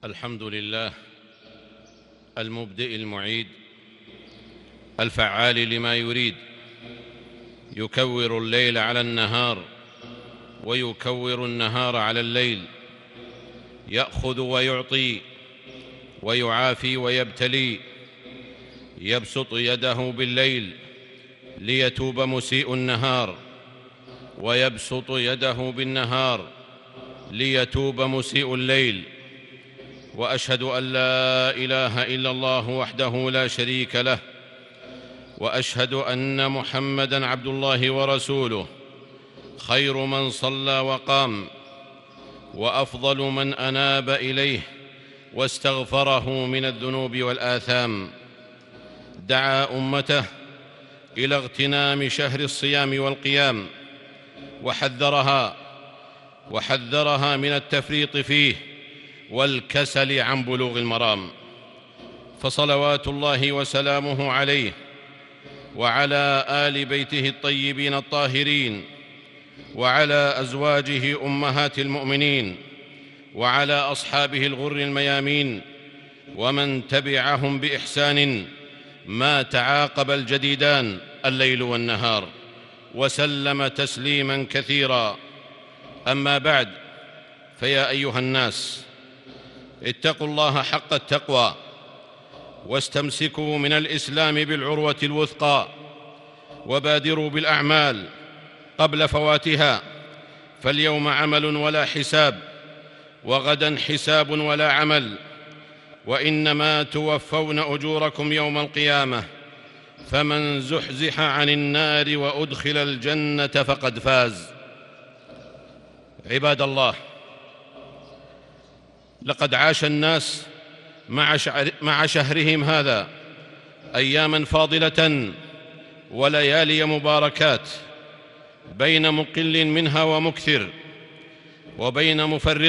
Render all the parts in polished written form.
الحمد لله المبدئ المعيد الفعال لما يريد، يكور الليل على النهار ويكور النهار على الليل، يأخذ ويعطي ويعافي ويبتلي، يبسط يده بالليل ليتوب مسيء النهار، ويبسط يده بالنهار ليتوب مسيء الليل. وأشهد أن لا إله إلا الله وحده لا شريك له، وأشهد أن محمدًا عبد الله ورسوله، خير من صلى وقام، وأفضل من أناب إليه واستغفره من الذنوب والآثام. دعا أمته إلى اغتنام شهر الصيام والقيام، وحذرها من التفريط فيه والكسل عن بلوغ المرام. فصلوات الله وسلامه عليه وعلى آل بيته الطيبين الطاهرين، وعلى أزواجه أمهات المؤمنين، وعلى أصحابه الغر الميامين، ومن تبعهم بإحسان ما تعاقب الجديدان الليل والنهار، وسلم تسليما كثيرا. أما بعد، فيا أيها الناس، اتقوا الله حق التقوى، واستمسكوا من الإسلام بالعروة الوثقى، وبادروا بالأعمال قبل فواتها، فاليوم عمل ولا حساب، وغدا حساب ولا عمل، وإنما توفون أجوركم يوم القيامة، فمن زحزح عن النار وأدخل الجنة فقد فاز. عباد الله، لقد عاش الناس مع شهرهم هذا أياماً فاضلة وليالي مباركات، بين مقل منها ومكثر، وبين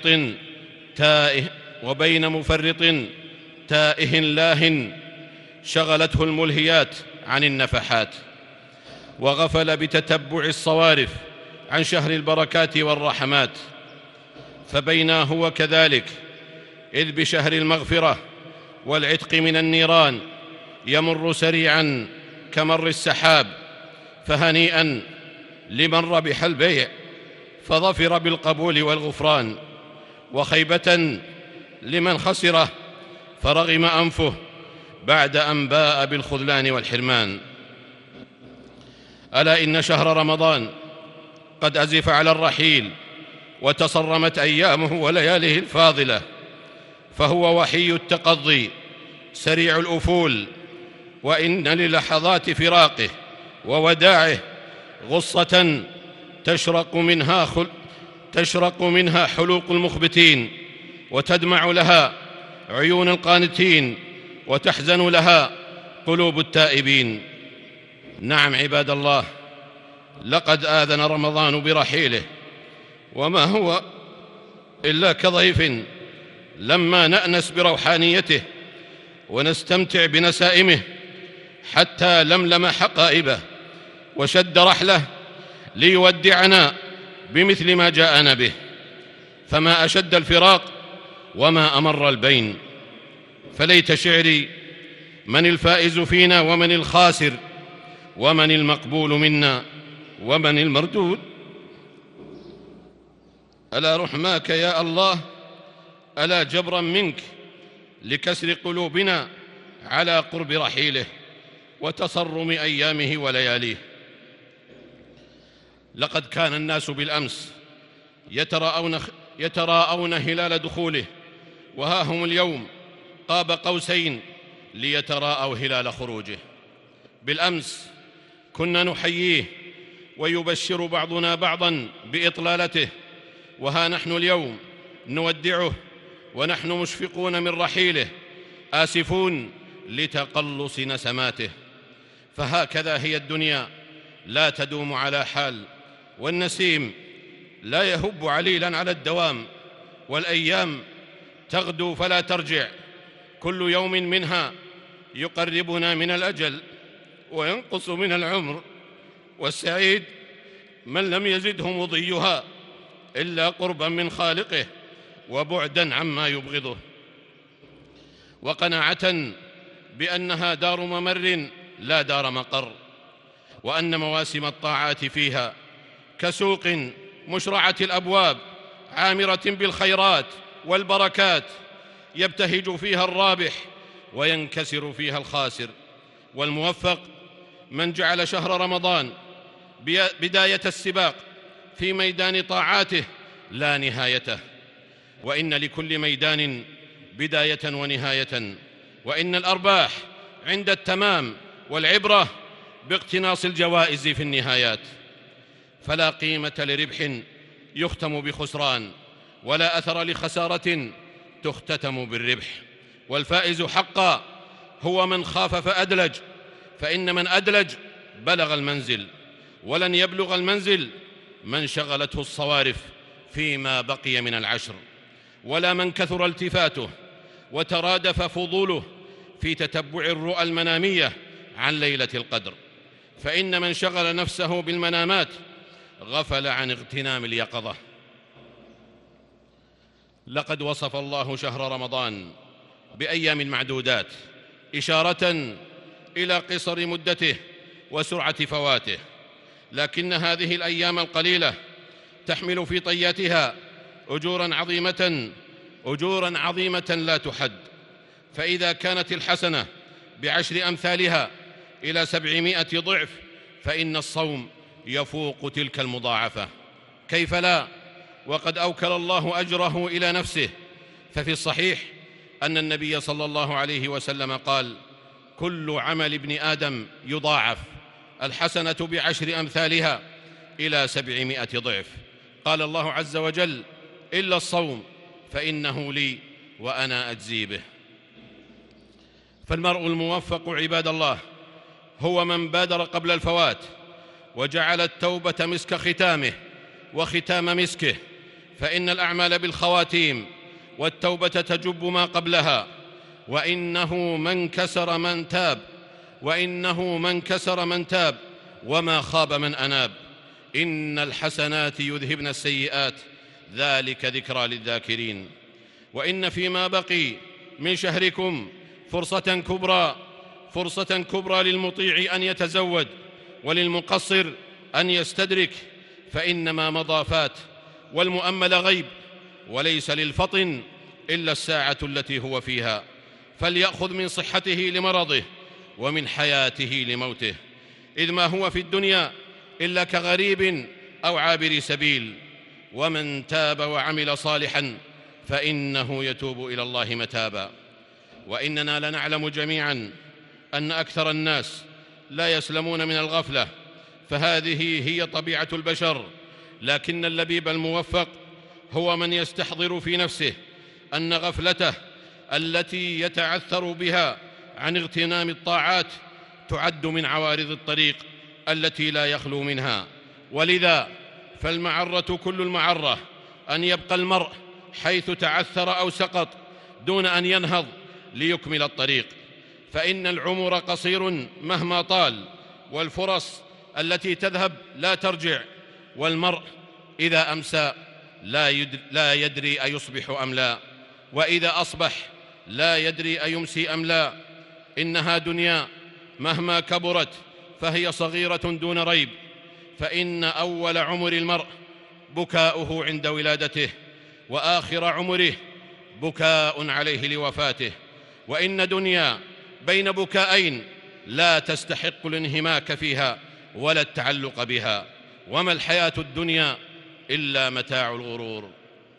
مفرط تائه لاه شغلته الملهيات عن النفحات، وغفل بتتبع الصوارف عن شهر البركات والرحمات. فبينا هو كذلك، إذ بشهر المغفرة والعتق من النيران يمر سريعا كمر السحاب. فهنيئا لمن ربح البيع فظفر بالقبول والغفران، وخيبة لمن خسره فرغم أنفه بعد أن باء بالخذلان والحرمان. ألا إن شهر رمضان قد أزف على الرحيل، وتصرمت أيامه ولياليه الفاضلة، فهو وحي التقضي سريع الأفول، وإن للحظات فراقه ووداعه غصة تشرق منها حلوق المخبتين، وتدمع لها عيون القانتين، وتحزن لها قلوب التائبين. نعم عباد الله، لقد آذن رمضان برحيله، وما هو إلا كضيف لما نأنس بروحانيته ونستمتع بنسائمه، حتى لملم حقائبه وشد رحله ليودعنا بمثل ما جاءنا به. فما أشد الفراق وما أمر البين. فليت شعري من الفائز فينا ومن الخاسر، ومن المقبول منا ومن المردود. ألا رحماك يا الله، ألا جبرا منك لكسر قلوبنا على قرب رحيله وتصرم أيامه ولياليه. لقد كان الناس بالأمس يتراءون هلال دخوله، وها هم اليوم قاب قوسين ليتراءوا هلال خروجه. بالأمس كنا نحييه ويبشر بعضنا بعضا بإطلالته، وها نحن اليوم نودعه ونحن مشفقون من رحيله، آسفون لتقلص نسماته. فهكذا هي الدنيا، لا تدوم على حال، والنسيم لا يهب عليلا على الدوام، والأيام تغدو فلا ترجع، كل يوم منها يقربنا من الأجل وينقص من العمر. والسعيد من لم يزده مضيها إلا قربا من خالقه وبعدا عما يبغضه. وقناعة بأنها دار ممر لا دار مقر، وأن مواسم الطاعات فيها كسوق مشرعة الأبواب عامرة بالخيرات والبركات، يبتهج فيها الرابح وينكسر فيها الخاسر. والموفق من جعل شهر رمضان بداية السباق في ميدان طاعاته لا نهايته، وإن لكل ميدان بداية ونهاية، وإن الأرباح عند التمام، والعبرة باقتناص الجوائز في النهايات. فلا قيمة لربح يختم بخسران، ولا أثر لخسارة تختتم بالربح. والفائز حقا هو من خاف فأدلج، فإن من أدلج بلغ المنزل، ولن يبلغ المنزل من شغلته الصوارف فيما بقي من العشر، ولا من كثر التفاته وترادف فضوله في تتبع الرؤى المنامية عن ليلة القدر. فإن من شغل نفسه بالمنامات غفل عن اغتنام اليقظة. لقد وصف الله شهر رمضان بأيام معدودات، إشارة إلى قصر مدته وسرعة فواته، لكن هذه الأيام القليلة تحمل في طياتها أجورا عظيمة لا تحد. فإذا كانت الحسنة ب10 أمثالها إلى 700 ضعف، فإن الصوم يفوق تلك المضاعفة. كيف لا، وقد أوكل الله أجره إلى نفسه. ففي الصحيح أن النبي صلى الله عليه وسلم قال: كل عمل ابن آدم يضاعف، الحسنة ب10 أمثالها إلى 700 ضعف. قال الله عز وجل: إلا الصوم فإنه لي وأنا أجزي به. فالمرء الموفق عباد الله هو من بادر قبل الفوات، وجعل التوبة مسك ختامه وختام مسكه، فإن الأعمال بالخواتيم، والتوبة تجب ما قبلها. وإنه من كسر من تاب وما خاب من أناب. إن الحسنات يذهبن السيئات، ذلك ذكرى للذاكرين. وإن فيما بقي من شهركم فرصة كبرى للمطيع أن يتزود، وللمقصر أن يستدرك، فإن ما مضى فات، والمؤمل غيب، وليس للفطن إلا الساعة التي هو فيها. فليأخذ من صحته لمرضه، ومن حياته لموته، إذ ما هو في الدنيا إلا كغريب أو عابر سبيل. ومن تاب وعمل صالحا فإنه يتوب إلى الله متابا. وإننا لنعلم جميعا أن أكثر الناس لا يسلمون من الغفلة، فهذه هي طبيعة البشر. لكن اللبيب الموفق هو من يستحضر في نفسه أن غفلته التي يتعثر بها عن اغتنام الطاعات تعد من عوارض الطريق التي لا يخلو منها. ولذا فالمعرة كل المعرة أن يبقى المرء حيث تعثر أو سقط دون أن ينهض ليكمل الطريق. فإن العمر قصير مهما طال، والفرص التي تذهب لا ترجع، والمرء إذا أمسى لا يدري أيصبح أم لا، وإذا أصبح لا يدري أيمسي أم لا. إنها دنيا مهما كبرت فهي صغيرة دون ريب. فإن أول عمر المرء بكاؤه عند ولادته، وآخر عمره بكاء عليه لوفاته. وإن دنيا بين بكائين لا تستحق الانهماك فيها ولا التعلق بها. وما الحياة الدنيا إلا متاع الغرور.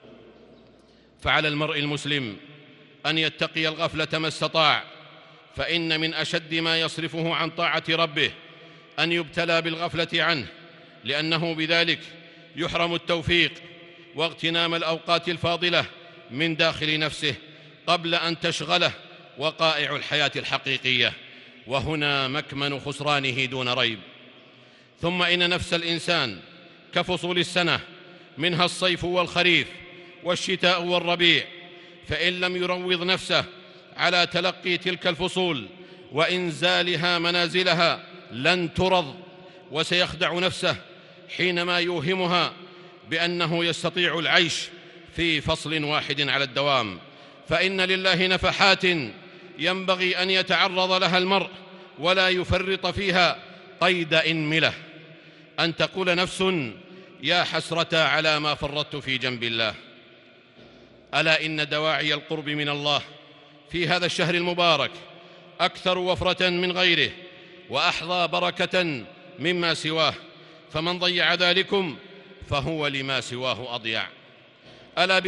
فعلى المرء المسلم أن يتقي الغفلة ما استطاع، فإن من أشد ما يصرفه عن طاعة ربه أن يبتلى بالغفلة عنه، لأنه بذلك يحرم التوفيق واغتنام الأوقات الفاضلة من داخل نفسه قبل أن تشغله وقائع الحياة الحقيقية، وهنا مكمن خسرانه دون ريب. ثم إن نفس الإنسان كفصول السنة، منها الصيف والخريف والشتاء والربيع، فإن لم يروض نفسه على تلقي تلك الفصول وإنزالها منازلها لن ترض، وسيخدع نفسه حينما يوهمها بأنه يستطيع العيش في فصل واحد على الدوام. فإن لله نفحات ينبغي أن يتعرض لها المرء ولا يفرط فيها قيد إنملة، أن تقول نفس: يا حسرة على ما فرطت في جنب الله. ألا إن دواعي القرب من الله في هذا الشهر المبارك أكثر وفرة من غيره وأحظى بركة مما سواه، فمن ضيع ذلكم فهو لما سواه أضيع. ألا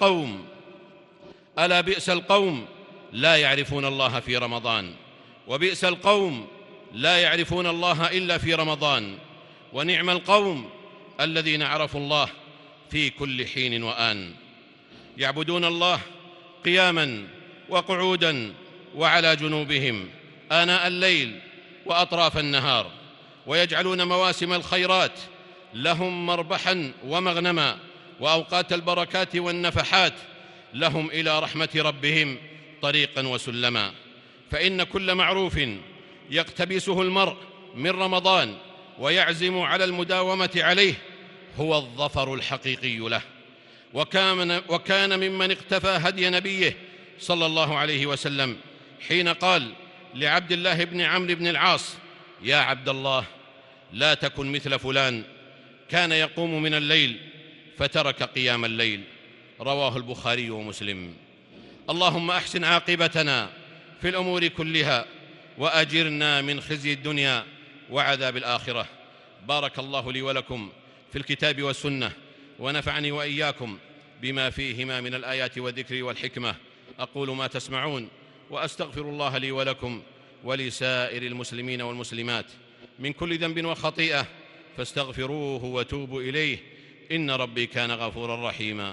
بئس القوم لا يعرفون الله في رمضان، وبئس القوم لا يعرفون الله إلا في رمضان، ونعم القوم الذين عرفوا الله في كل حين وآن، يعبدون الله قياما وقعودا وعلى جنوبهم آناء الليل وأطراف النهار، ويجعلون مواسم الخيرات لهم مربحا ومغنما، وأوقات البركات والنفحات لهم إلى رحمة ربهم طريقا وسلما. فإن كل معروف يقتبسه المرء من رمضان ويعزم على المداومة عليه هو الظفر الحقيقي له. وكان ممن اقتفى هدي نبيه صلى الله عليه وسلم حين قال لعبد الله بن عمرو بن العاص: يا عبد الله، لا تكن مثل فلان كان يقوم من الليل فترك قيام الليل. رواه البخاري ومسلم. اللهم أحسن عاقبتنا في الأمور كلها وأجرنا من خزي الدنيا وعذاب الآخرة. بارك الله لي ولكم في الكتاب والسنة، ونفعني وإياكم بما فيهما من الآيات والذكر والحكمة. أقول ما تسمعون، وأستغفر الله لي ولكم ولسائر المسلمين والمسلمات من كل ذنب وخطيئة، فاستغفروه وتوبوا إليه، إن ربي كان غفورا رحيما.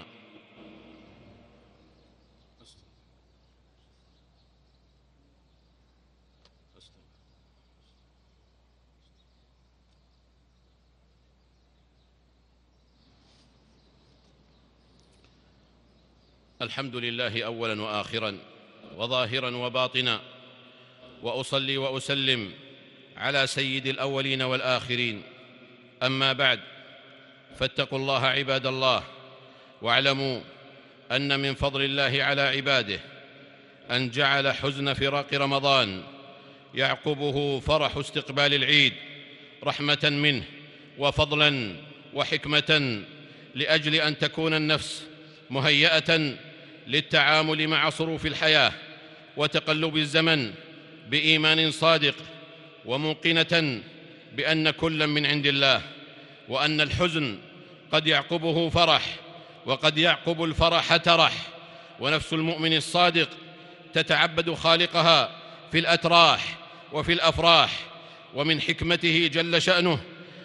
الحمد لله أولا وآخرا وظاهرا وباطنا، وأصلي وأسلم على سيد الأولين والآخرين. أما بعد، فاتقوا الله عباد الله، واعلموا أن من فضل الله على عباده أن جعل حزن فراق رمضان يعقبه فرح استقبال العيد رحمة منه وفضلا وحكمة، لأجل أن تكون النفس مهيئة للتعامل مع صروف الحياة وتقلب الزمن بإيمان صادق، وموقنة بأن كلا من عند الله، وأن الحزن قد يعقبه فرح، وقد يعقب الفرح ترح. ونفس المؤمن الصادق تتعبد خالقها في الأتراح وفي الأفراح، ومن حكمته جل شأنه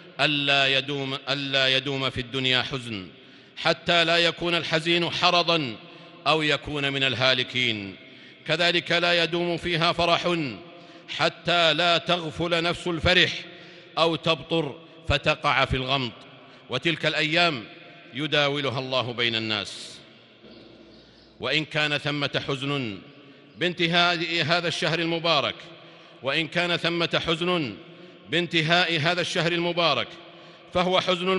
ألا يدوم في الدنيا حزن، حتى لا يكون الحزين حرضا أو يكون من الهالكين. كذلك لا يدوم فيها فرح، حتى لا تغفل نفس الفرح أو تبطر فتقع في الغمط. وتلك الأيام يداولها الله بين الناس. وإن كان ثمة حزن بانتهاء هذا الشهر المبارك، فهو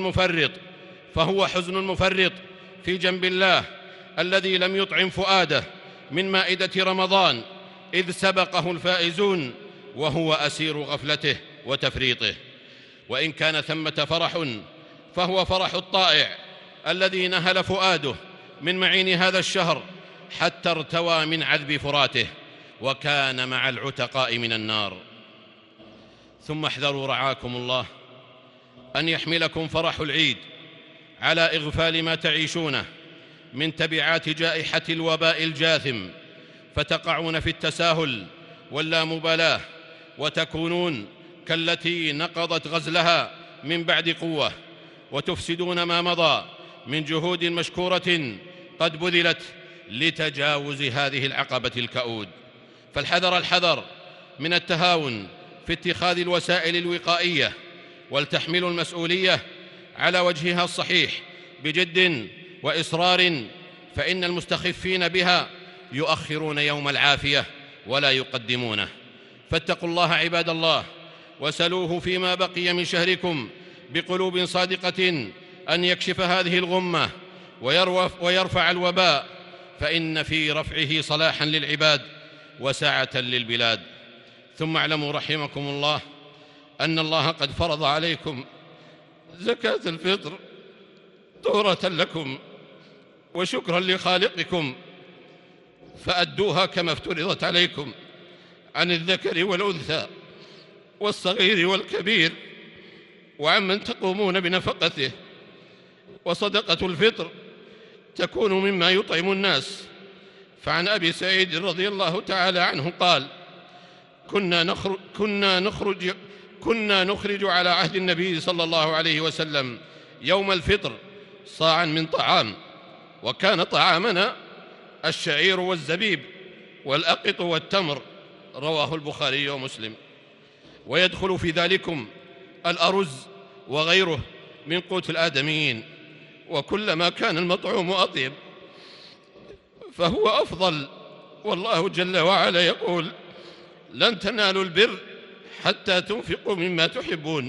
حزن المفرط في جنب الله الذي لم يطعم فؤاده من مائدة رمضان، إذ سبقه الفائزون وهو أسير غفلته وتفريطه. وإن كان ثمة فرح فهو فرح الطائع الذي نهل فؤاده من معين هذا الشهر حتى ارتوى من عذب فراته وكان مع العتقاء من النار. ثم احذروا رعاكم الله أن يحملكم فرح العيد على إغفال ما تعيشونه من تبعات جائحة الوباء الجاثم، فتقعون في التساهل واللامبالاة، وتكونون كالتي نقضت غزلها من بعد قوة، وتفسدون ما مضى من جهود مشكورة قد بذلت لتجاوز هذه العقبة الكؤود. الحذر من التهاون في اتخاذ الوسائل الوقائية، ولتحملوا المسؤولية على وجهها الصحيح بجد وإصرار، فإن المستخفين بها يؤخرون يوم العافية ولا يقدمونه. فاتقوا الله عباد الله، وسلوه فيما بقي من شهركم بقلوب صادقة أن يكشف هذه الغمة ويرفع الوباء، فإن في رفعه صلاحا للعباد وسعة للبلاد. ثم اعلموا رحمكم الله أن الله قد فرض عليكم زكاة الفطر طهرة لكم وشكرا لخالقكم، فأدوها كما افترضت عليكم عن الذكر والأنثى والصغير والكبير وعمن تقومون بنفقته. وصدقة الفطر تكون مما يطعم الناس. فعن أبي سعيد رضي الله تعالى عنه قال: كنا نخرج على عهد النبي صلى الله عليه وسلم يوم الفطر صاعا من طعام، وكان طعامنا الشعير والزبيب والأقط والتمر، رواه البخاري ومسلم. ويدخل في ذلكم الأرز وغيره من قوت الآدميين، وكلما كان المطعوم أطيب فهو أفضل. والله جل وعلا يقول: لن تنالوا البر حتى تنفقوا مما تحبون.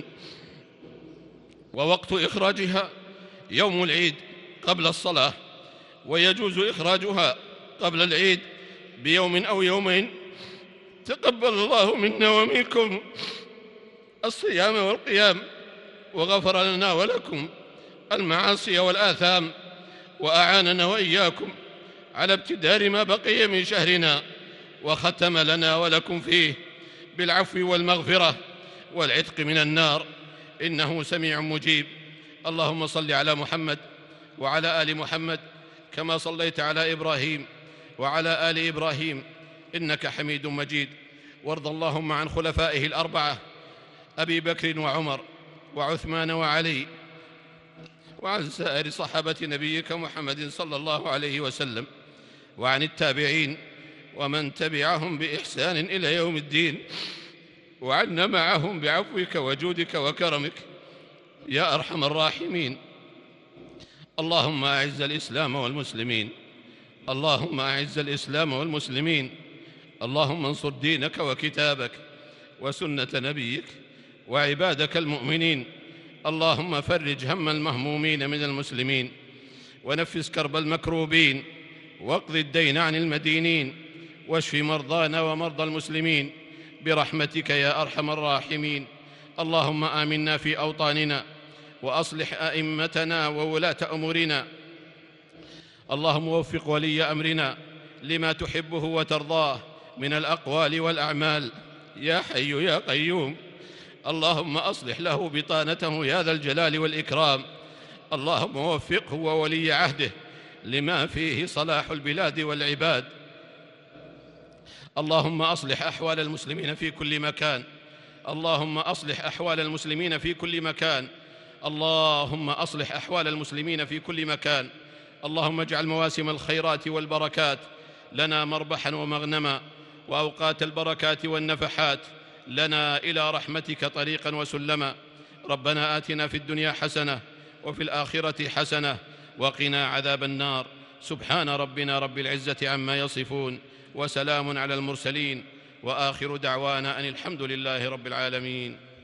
ووقت إخراجها يوم العيد قبل الصلاة، ويجوز إخراجها قبل العيد بيوم أو يومين. تقبل الله منا ومنكم الصيام والقيام، وغفر لنا ولكم المعاصي والآثام، وأعاننا وإياكم على ابتدار ما بقي من شهرنا، وختم لنا ولكم فيه بالعفو والمغفرة والعتق من النار، إنه سميع مجيب. اللهم صل على محمد وعلى آل محمد كما صليت على إبراهيم وعلى آل إبراهيم إنك حميد مجيد. وارض اللهم عن خلفائه الأربعة أبي بكر وعمر وعثمان وعلي، وعن سائر صحابة نبيك محمد صلى الله عليه وسلم، وعن التابعين ومن تبعهم بإحسان إلى يوم الدين، وعنا معهم بعفوك وجودك وكرمك يا أرحم الراحمين. اللهم أعز الإسلام والمسلمين، اللهم أعز الإسلام والمسلمين، اللهم انصر دينك وكتابك وسنة نبيك وعبادك المؤمنين. اللهم فرج هم المهمومين من المسلمين، ونفس كرب المكروبين، واقض الدين عن المدينين، واشف مرضانا ومرضى المسلمين برحمتك يا أرحم الراحمين. اللهم آمنا في أوطاننا، وأصلح أئمتنا وولاة أمورنا. اللهم وفق ولي أمرنا لما تحبه وترضاه من الأقوال والأعمال يا حي يا قيوم. اللهم أصلح له بطانته يا ذا الجلال والإكرام. اللهم وفقه وولي عهده لما فيه صلاح البلاد والعباد. اللهم أصلح أحوال المسلمين في كل مكان، اللهم أصلح أحوال المسلمين في كل مكان، اللهم أصلح أحوال المسلمين في كل مكان. اللهم اجعل مواسم الخيرات والبركات لنا مربحا ومغنما، وأوقات البركات والنفحات لنا إلى رحمتك طريقا وسلما. ربنا آتنا في الدنيا حسنة وفي الآخرة حسنة وقنا عذاب النار. سبحان ربنا رب العزة عما يصفون، وسلام على المرسلين، وآخر دعوانا أن الحمد لله رب العالمين.